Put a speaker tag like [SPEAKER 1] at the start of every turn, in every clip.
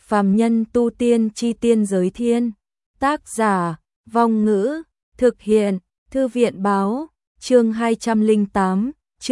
[SPEAKER 1] Phàm nhân tu tiên chi tiên giới thiên. Tác giả, Vong Ngữ, thực hiện, Thư viện báo, chương 208,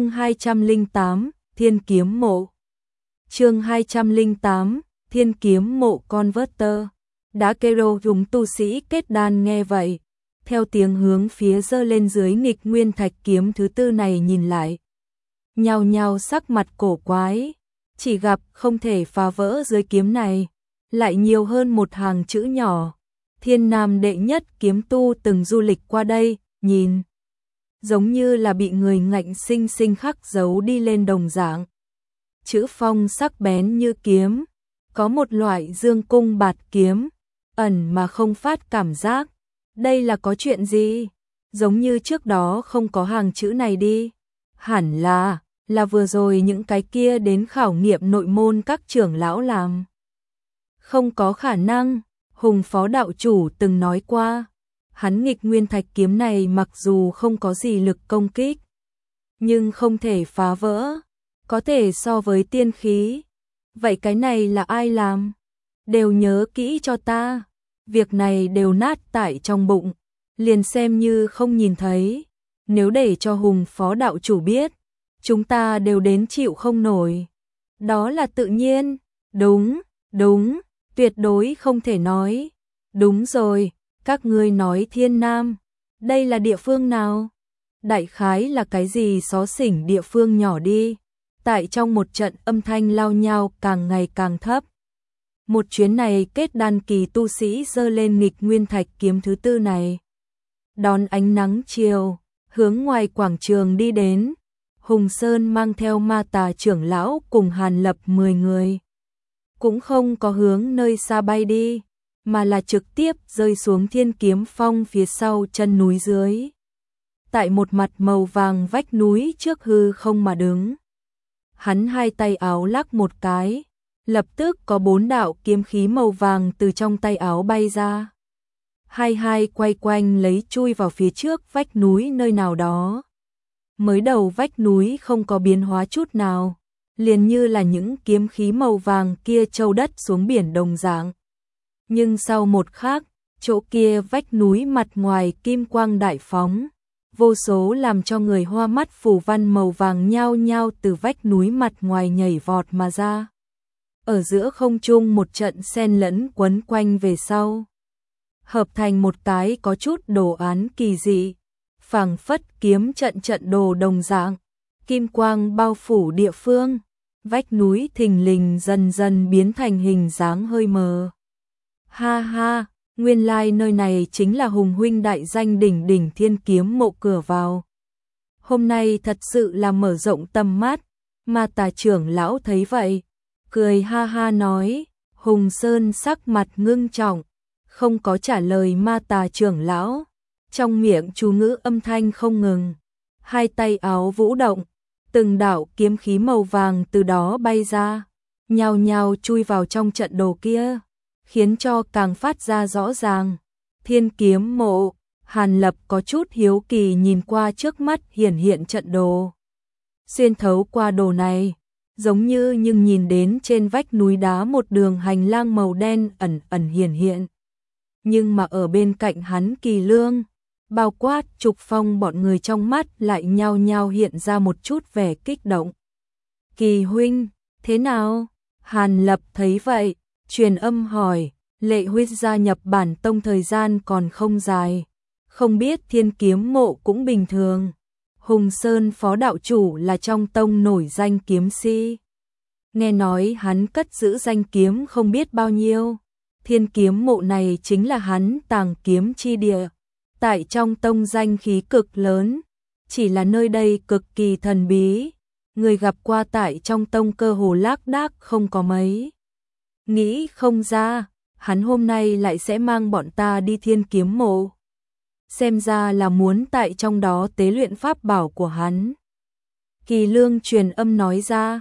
[SPEAKER 1] Thiên kiếm mộ. Chương 208, Thiên kiếm mộ Converter. Đã kêu chúng tu sĩ kết đan nghe vậy, theo tiếng hướng phía giơ lên dưới nghịch nguyên thạch kiếm thứ tư này nhìn lại. Nhao nhao sắc mặt cổ quái, chỉ gặp không thể phá vỡ dưới kiếm này, lại nhiều hơn một hàng chữ nhỏ. Thiên Nam đệ nhất kiếm tu từng du lịch qua đây, nhìn giống như là bị người ngạnh sinh sinh khắc dấu đi lên đồng dạng. Chữ phong sắc bén như kiếm, có một loại dương cung bạt kiếm, ẩn mà không phát cảm giác. Đây là có chuyện gì? Giống như trước đó không có hàng chữ này đi. Hẳn là vừa rồi những cái kia đến khảo nghiệm nội môn các trưởng lão làm. Không có khả năng, Hùng phó đạo chủ từng nói qua. Hắn nghịch nguyên thạch kiếm này mặc dù không có gì lực công kích, nhưng không thể phá vỡ, có thể so với tiên khí. Vậy cái này là ai làm? Đều nhớ kỹ cho ta. Việc này đều nát tại trong bụng, liền xem như không nhìn thấy. Nếu để cho Hùng phó đạo chủ biết, chúng ta đều đến chịu không nổi. Đó là tự nhiên. Đúng, tuyệt đối không thể nói. Đúng rồi, các ngươi nói Thiên Nam, đây là địa phương nào? Đại khái là cái gì xó xỉnh địa phương nhỏ đi. Tại trong một trận âm thanh lao nhao càng ngày càng thấp. Một chuyến này kết đan kỳ tu sĩ giơ lên nghịch nguyên thạch kiếm thứ tư này. Đón ánh nắng chiều, hướng ngoài quảng trường đi đến. Hùng Sơn mang theo Ma Tà trưởng lão cùng Hàn Lập 10 người. Cũng không có hướng nơi xa bay đi, mà là trực tiếp rơi xuống Thiên Kiếm Phong phía sau chân núi dưới. Tại một mặt màu vàng vách núi trước hư không mà đứng. Hắn hai tay áo lắc một cái, lập tức có 4 đạo kiếm khí màu vàng từ trong tay áo bay ra. Hai quay quanh lấy chui vào phía trước vách núi nơi nào đó. Mới đầu vách núi không có biến hóa chút nào, liền như là những kiếm khí màu vàng kia trâu đất xuống biển đồng dạng. Nhưng sau một khắc, chỗ kia vách núi mặt ngoài kim quang đại phóng, vô số làm cho người hoa mắt phù văn màu vàng nhao nhao từ vách núi mặt ngoài nhảy vọt mà ra. Ở giữa không trung một trận xen lẫn quấn quanh về sau, hợp thành một cái có chút đồ án kỳ dị, phảng phất kiếm trận đồ đồng dạng, kim quang bao phủ địa phương, vách núi thình lình dần dần biến thành hình dáng hơi mờ. Ha, nguyên lai nơi này chính là Hùng huynh đại danh đỉnh đỉnh Thiên Kiếm mộ cửa vào. Hôm nay thật sự là mở rộng tầm mắt. Ma Tà trưởng lão thấy vậy, cười ha nói. Hùng Sơn sắc mặt ngưng trọng, không có trả lời Ma Tà trưởng lão, trong miệng chú ngữ âm thanh không ngừng. Hai tay áo vũ động, từng đạo kiếm khí màu vàng từ đó bay ra, nhao nhao chui vào trong trận đồ kia, khiến cho càng phát ra rõ ràng. Thiên Kiếm mộ. Hàn Lập có chút hiếu kỳ nhìn qua trước mắt hiện trận đồ. Xuyên thấu qua đồ này, giống như nhưng nhìn đến trên vách núi đá một đường hành lang màu đen ẩn hiện. Nhưng mà ở bên cạnh hắn Kỳ Lương, bao quát Trục Phong bọn người trong mắt lại nhao nhao hiện ra một chút vẻ kích động. Kỳ huynh, thế nào? Hàn Lập thấy vậy, truyền âm hỏi. Lệ huynh gia nhập bản tông thời gian còn không dài, không biết Thiên Kiếm mộ cũng bình thường. Hùng Sơn phó đạo chủ là trong tông nổi danh kiếm sĩ, nghe nói hắn cất giữ danh kiếm không biết bao nhiêu. Thiên Kiếm mộ này chính là hắn tàng kiếm chi địa, tại trong tông danh khí cực lớn, chỉ là nơi đây cực kỳ thần bí, người gặp qua tại trong tông cơ hồ lác đác không có mấy. Nghĩ không ra, hắn hôm nay lại sẽ mang bọn ta đi Thiên Kiếm mộ. Xem ra là muốn tại trong đó tế luyện pháp bảo của hắn. Kỳ Lương truyền âm nói ra.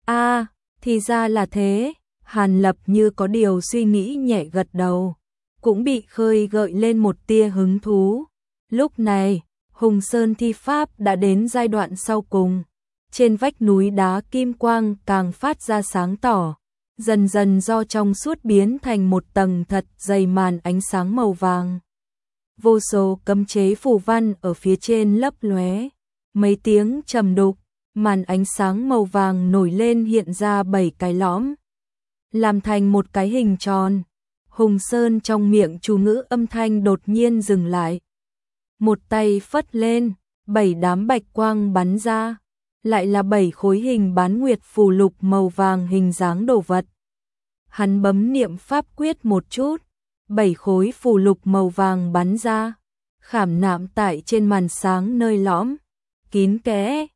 [SPEAKER 1] Thì ra là thế. Hàn Lập như có điều suy nghĩ nhẹ gật đầu, cũng bị khơi gợi lên một tia hứng thú. Lúc này, Hùng Sơn thi pháp đã đến giai đoạn sau cùng. Trên vách núi đá kim quang càng phát ra sáng tỏ, dần dần do trong suốt biến thành một tầng thật dày màn ánh sáng màu vàng. Vô số cấm chế phù văn ở phía trên lấp lóe, mấy tiếng trầm đục, màn ánh sáng màu vàng nổi lên hiện ra 7 cái lõm, làm thành một cái hình tròn. Hùng Sơn trong miệng chú ngữ âm thanh đột nhiên dừng lại. Một tay phất lên, 7 đám bạch quang bắn ra, lại là 7 khối hình bán nguyệt phù lục màu vàng hình dáng đồ vật. Hắn bấm niệm pháp quyết một chút, 7 khối phù lục màu vàng bắn ra, khảm nạm tại trên màn sáng nơi lõm, kín kẽ,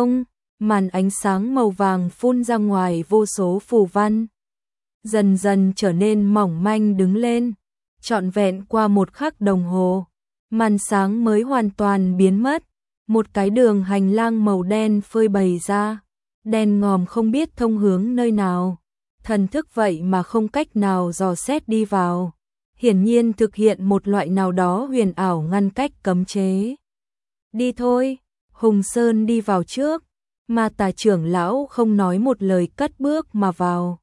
[SPEAKER 1] màn ánh sáng màu vàng phun ra ngoài vô số phù văn. Dần dần trở nên mỏng manh đứng lên, trọn vẹn qua một khắc đồng hồ, màn sáng mới hoàn toàn biến mất, một cái đường hành lang màu đen phơi bày ra, đen ngòm không biết thông hướng nơi nào, thần thức vậy mà không cách nào dò xét đi vào, hiển nhiên thực hiện một loại nào đó huyền ảo ngăn cách cấm chế. Đi thôi, Hùng Sơn đi vào trước, mà Tà trưởng lão không nói một lời cất bước mà vào.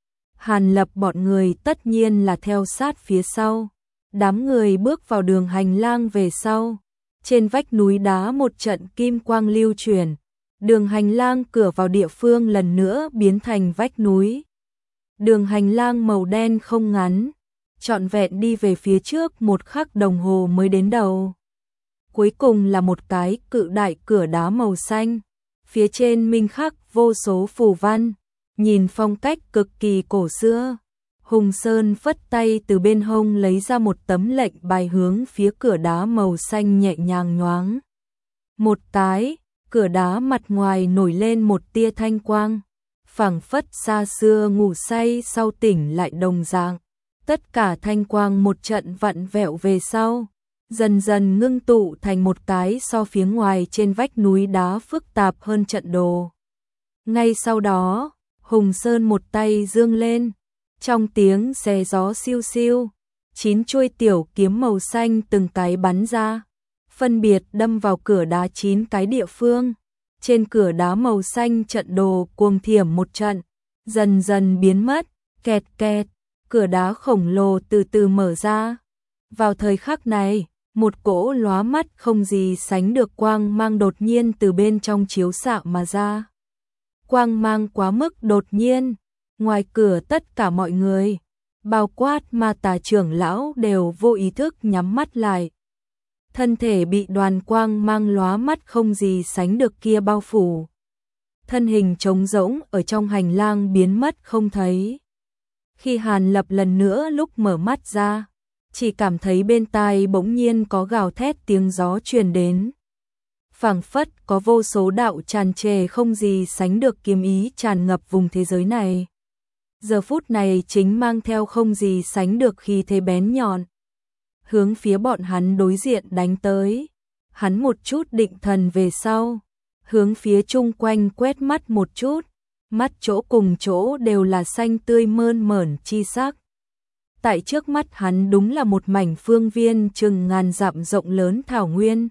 [SPEAKER 1] Hàn Lập bọn người tất nhiên là theo sát phía sau. Đám người bước vào đường hành lang về sau. Trên vách núi đá một trận kim quang lưu chuyển. Đường hành lang cửa vào địa phương lần nữa biến thành vách núi. Đường hành lang màu đen không ngắn, trọn vẹn đi về phía trước một khắc đồng hồ mới đến đầu. Cuối cùng là một cái cự đại cửa đá màu xanh. Phía trên minh khắc vô số phù văn. Nhìn phong cách cực kỳ cổ xưa, Hùng Sơn phất tay từ bên hông lấy ra một tấm lệnh bài hướng phía cửa đá màu xanh nhẹ nhàng nhoáng. Một cái, cửa đá mặt ngoài nổi lên một tia thanh quang, phảng phất xa xưa ngủ say sau tỉnh lại đồng dạng. Tất cả thanh quang một trận vặn vẹo về sau, dần dần ngưng tụ thành một cái so phía ngoài trên vách núi đá phức tạp hơn trận đồ. Ngay sau đó, Hùng Sơn một tay dương lên, trong tiếng xé gió siêu siêu, 9 chuôi tiểu kiếm màu xanh từng cái bắn ra, phân biệt đâm vào cửa đá 9 cái địa phương. Trên cửa đá màu xanh trận đồ cuồng thiểm một trận, dần dần biến mất, kẹt kẹt, cửa đá khổng lồ từ từ mở ra. Vào thời khắc này, một cỗ lóa mắt không gì sánh được quang mang đột nhiên từ bên trong chiếu xạ mà ra. Quang mang quá mức đột nhiên, ngoài cửa tất cả mọi người, bao quát mà Tà trưởng lão đều vô ý thức nhắm mắt lại. Thân thể bị đoàn quang mang lóa mắt không gì sánh được kia bao phủ. Thân hình trống rỗng ở trong hành lang biến mất không thấy. Khi Hàn Lập lần nữa lúc mở mắt ra, chỉ cảm thấy bên tai bỗng nhiên có gào thét tiếng gió truyền đến. Phảng phất có vô số đạo tràn trề không gì sánh được kiếm ý tràn ngập vùng thế giới này. Giờ phút này chính mang theo không gì sánh được khí thế bén nhọn, hướng phía bọn hắn đối diện đánh tới. Hắn một chút định thần về sau, hướng phía chung quanh quét mắt một chút, mắt chỗ cùng chỗ đều là xanh tươi mơn mởn chi sắc. Tại trước mắt hắn đúng là một mảnh phương viên chừng ngàn dặm rộng lớn thảo nguyên.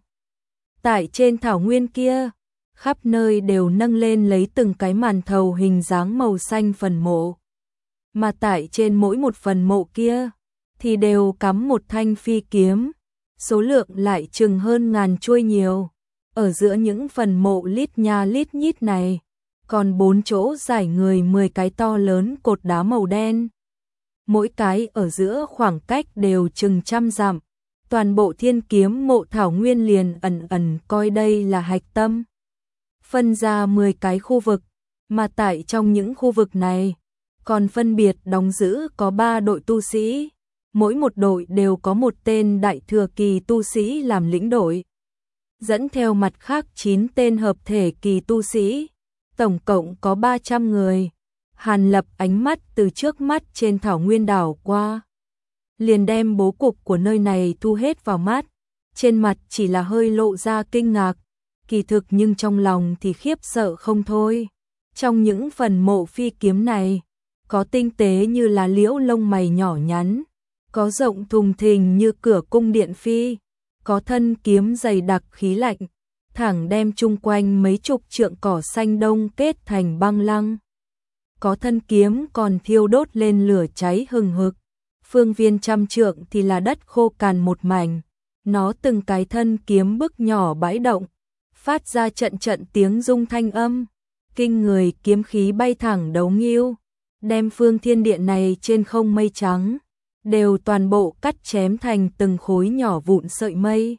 [SPEAKER 1] Tại trên thảo nguyên kia, khắp nơi đều nâng lên lấy từng cái màn thầu hình dáng màu xanh phần mộ. Mà tại trên mỗi một phần mộ kia, thì đều cắm một thanh phi kiếm, số lượng lại chừng hơn ngàn chuôi nhiều. Ở giữa những phần mộ lít nha lít nhít này, còn 4 chỗ giải người 10 cái to lớn cột đá màu đen. Mỗi cái ở giữa khoảng cách đều chừng trăm dặm. Toàn bộ thiên kiếm mộ thảo nguyên liền ẩn ẩn coi đây là hạch tâm. Phân ra 10 cái khu vực, mà tại trong những khu vực này, còn phân biệt đóng giữ có 3 đội tu sĩ. Mỗi một đội đều có một tên đại thừa kỳ tu sĩ làm lĩnh đội. Dẫn theo mặt khác 9 tên hợp thể kỳ tu sĩ. Tổng cộng có 300 người. Hàn Lập ánh mắt từ trước mắt trên thảo nguyên đảo qua, liền đem bố cục của nơi này thu hết vào mắt, trên mặt chỉ là hơi lộ ra kinh ngạc, kỳ thực nhưng trong lòng thì khiếp sợ không thôi. Trong những phần mộ phi kiếm này, có tinh tế như là liễu lông mày nhỏ nhắn, có rộng thùng thình như cửa cung điện phi, có thân kiếm dày đặc khí lạnh, thẳng đem chung quanh mấy chục trượng cỏ xanh đông kết thành băng lăng. có thân kiếm còn thiêu đốt lên lửa cháy hừng hực. Phương viên trăm trượng thì là đất khô cằn một mảnh, nó từng cái thân kiếm bức nhỏ bãi động, phát ra trận trận tiếng rung thanh âm, kinh người kiếm khí bay thẳng đấu nghiêu, đem phương thiên địa này trên không mây trắng, đều toàn bộ cắt chém thành từng khối nhỏ vụn sợi mây,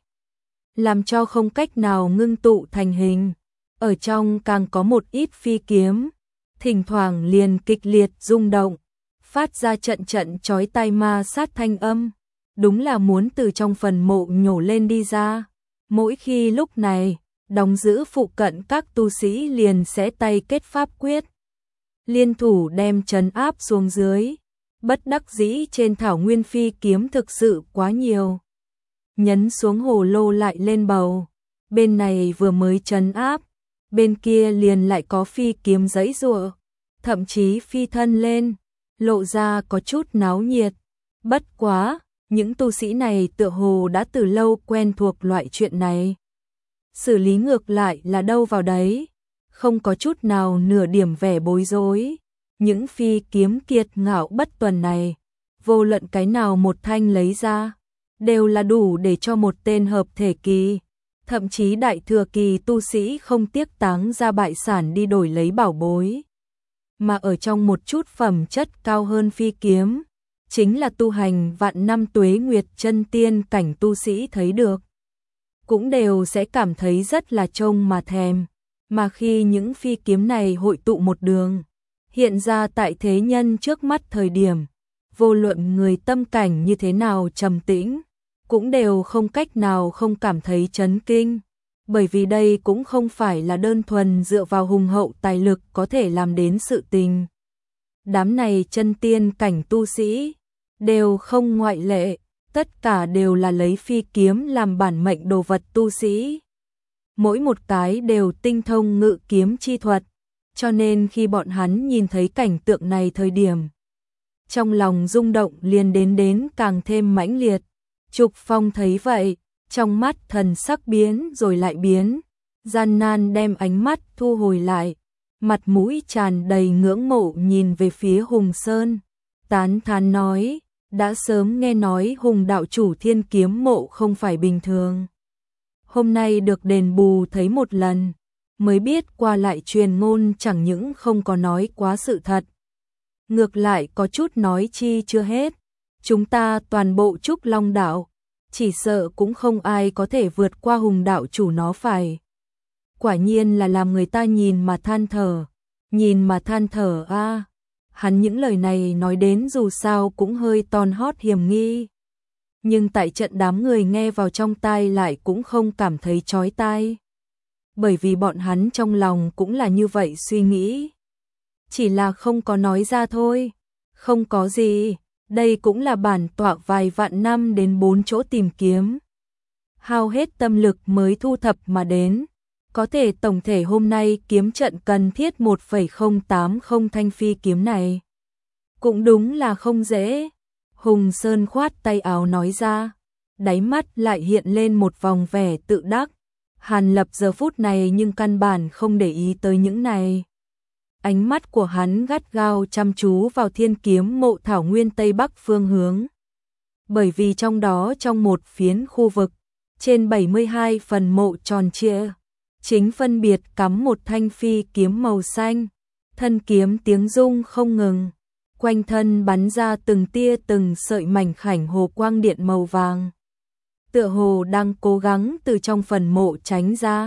[SPEAKER 1] làm cho không cách nào ngưng tụ thành hình. Ở trong càng có một ít phi kiếm, thỉnh thoảng liền kịch liệt rung động, phát ra trận trận chói tai ma sát thanh âm, đúng là muốn từ trong phần mộ nhổ lên đi ra. Mỗi khi lúc này, đóng giữ phụ cận các tu sĩ liền sẽ tay kết pháp quyết, liên thủ đem trấn áp xuống dưới. Bất đắc dĩ trên thảo nguyên phi kiếm thực sự quá nhiều. Nhấn xuống hồ lô lại lên bầu, bên này vừa mới trấn áp, bên kia liền lại có phi kiếm giãy giụa, thậm chí phi thân lên, lộ ra có chút náo nhiệt. Bất quá, những tu sĩ này tựa hồ đã từ lâu quen thuộc loại chuyện này. Xử lý ngược lại là đâu vào đấy, không có chút nào nửa điểm vẻ bối rối. Những phi kiếm kiệt ngạo bất tuần này, vô luận cái nào một thanh lấy ra, đều là đủ để cho một tên hợp thể kỳ, thậm chí đại thừa kỳ tu sĩ không tiếc táng ra bại sản đi đổi lấy bảo bối. Mà ở trong một chút phẩm chất cao hơn phi kiếm, chính là tu hành vạn năm tuế nguyệt chân tiên cảnh tu sĩ thấy được, cũng đều sẽ cảm thấy rất là trông mà thèm. Mà khi những phi kiếm này hội tụ một đường, hiện ra tại thế nhân trước mắt thời điểm, vô luận người tâm cảnh như thế nào trầm tĩnh, cũng đều không cách nào không cảm thấy chấn kinh, bởi vì đây cũng không phải là đơn thuần dựa vào hùng hậu tài lực có thể làm đến sự tình. Đám này chân tiên cảnh tu sĩ, đều không ngoại lệ, tất cả đều là lấy phi kiếm làm bản mệnh đồ vật tu sĩ. Mỗi một cái đều tinh thông ngự kiếm chi thuật, cho nên khi bọn hắn nhìn thấy cảnh tượng này thời điểm, trong lòng rung động liền đến càng thêm mãnh liệt. Trục Phong thấy vậy, trong mắt thần sắc biến rồi lại biến, gian nan đem ánh mắt thu hồi lại, mặt mũi tràn đầy ngưỡng mộ nhìn về phía Hùng Sơn, tán thán nói, đã sớm nghe nói Hùng đạo chủ Thiên Kiếm Mộ không phải bình thường. Hôm nay được đền bù thấy một lần, mới biết qua lại truyền ngôn chẳng những không có nói quá sự thật, ngược lại có chút nói chi chưa hết. Chúng ta toàn bộ Trúc Long đạo, chỉ sợ cũng không ai có thể vượt qua Hùng đạo chủ nó phải. Quả nhiên là làm người ta nhìn mà than thở a. Hắn những lời này nói đến dù sao cũng hơi ton hót hiểm nghi, nhưng tại trận đám người nghe vào trong tai lại cũng không cảm thấy chói tai, bởi vì bọn hắn trong lòng cũng là như vậy suy nghĩ, chỉ là không có nói ra thôi. Không có gì, đây cũng là bản tọa vài vạn năm đến 4 chỗ tìm kiếm, hao hết tâm lực mới thu thập mà đến, có thể tổng thể hôm nay kiếm trận cần thiết 1,080 thanh phi kiếm này, cũng đúng là không dễ. Hùng Sơn khoát tay áo nói ra, đáy mắt lại hiện lên một vòng vẻ tự đắc. Hàn Lập giờ phút này nhưng căn bản không để ý tới những này. Ánh mắt của hắn gắt gao chăm chú vào Thiên Kiếm Mộ thảo nguyên tây bắc phương hướng. Bởi vì trong đó trong một phiến khu vực, trên 72 phần mộ tròn trịa, chính phân biệt cắm một thanh phi kiếm màu xanh, thân kiếm tiếng rung không ngừng, quanh thân bắn ra từng tia từng sợi mảnh khảnh hồ quang điện màu vàng, tựa hồ đang cố gắng từ trong phần mộ tránh ra.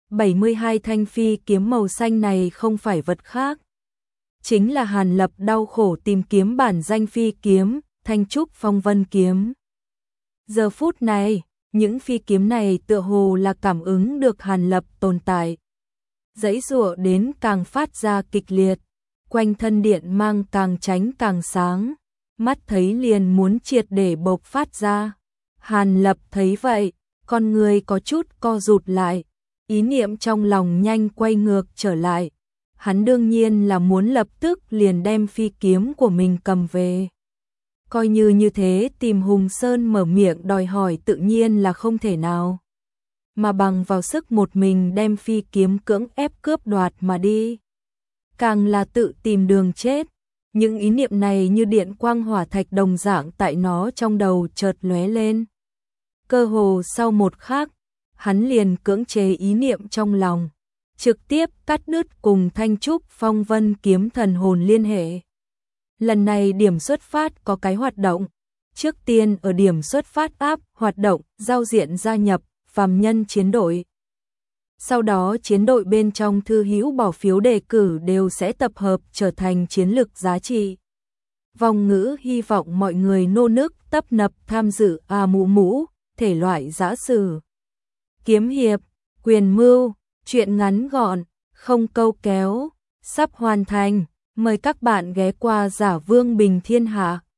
[SPEAKER 1] 72 thanh phi kiếm màu xanh này không phải vật khác, chính là Hàn Lập đau khổ tìm kiếm bản danh phi kiếm, Thanh Trúc Phong Vân kiếm. Giờ phút này, những phi kiếm này tựa hồ là cảm ứng được Hàn Lập tồn tại, giãy giụa đến càng phát ra kịch liệt, quanh thân điện mang càng tránh càng sáng, mắt thấy liền muốn triệt để bộc phát ra. Hàn Lập thấy vậy, con người có chút co rụt lại, ý niệm trong lòng nhanh quay ngược trở lại. Hắn đương nhiên là muốn lập tức liền đem phi kiếm của mình cầm về. Coi như thế tìm Hùng Sơn mở miệng đòi hỏi tự nhiên là không thể nào, mà bằng vào sức một mình đem phi kiếm cưỡng ép cướp đoạt mà đi. càng là tự tìm đường chết. Những ý niệm này như điện quang hỏa thạch đồng dạng tại nó trong đầu chợt lóe lên. Cơ hồ sau một khắc, hắn liền cưỡng chế ý niệm trong lòng, trực tiếp cắt đứt cùng Thanh Trúc Phong Vân kiếm thần hồn liên hệ. Lần này điểm xuất phát có cái hoạt động, trước tiên ở điểm xuất phát áp hoạt động, giao diện gia nhập, phàm nhân chiến đội. Sau đó chiến đội bên trong thư hữu bỏ phiếu đề cử đều sẽ tập hợp trở thành chiến lực giá trị. Vòng ngữ hy vọng mọi người nô nức tấp nập tham dự mũ mũ, thể loại giã sử, kiếm hiệp, quyền mưu, truyện ngắn gọn, không câu kéo, sắp hoàn thành. Mời các bạn ghé qua Giả Vương Bình Thiên Hạ.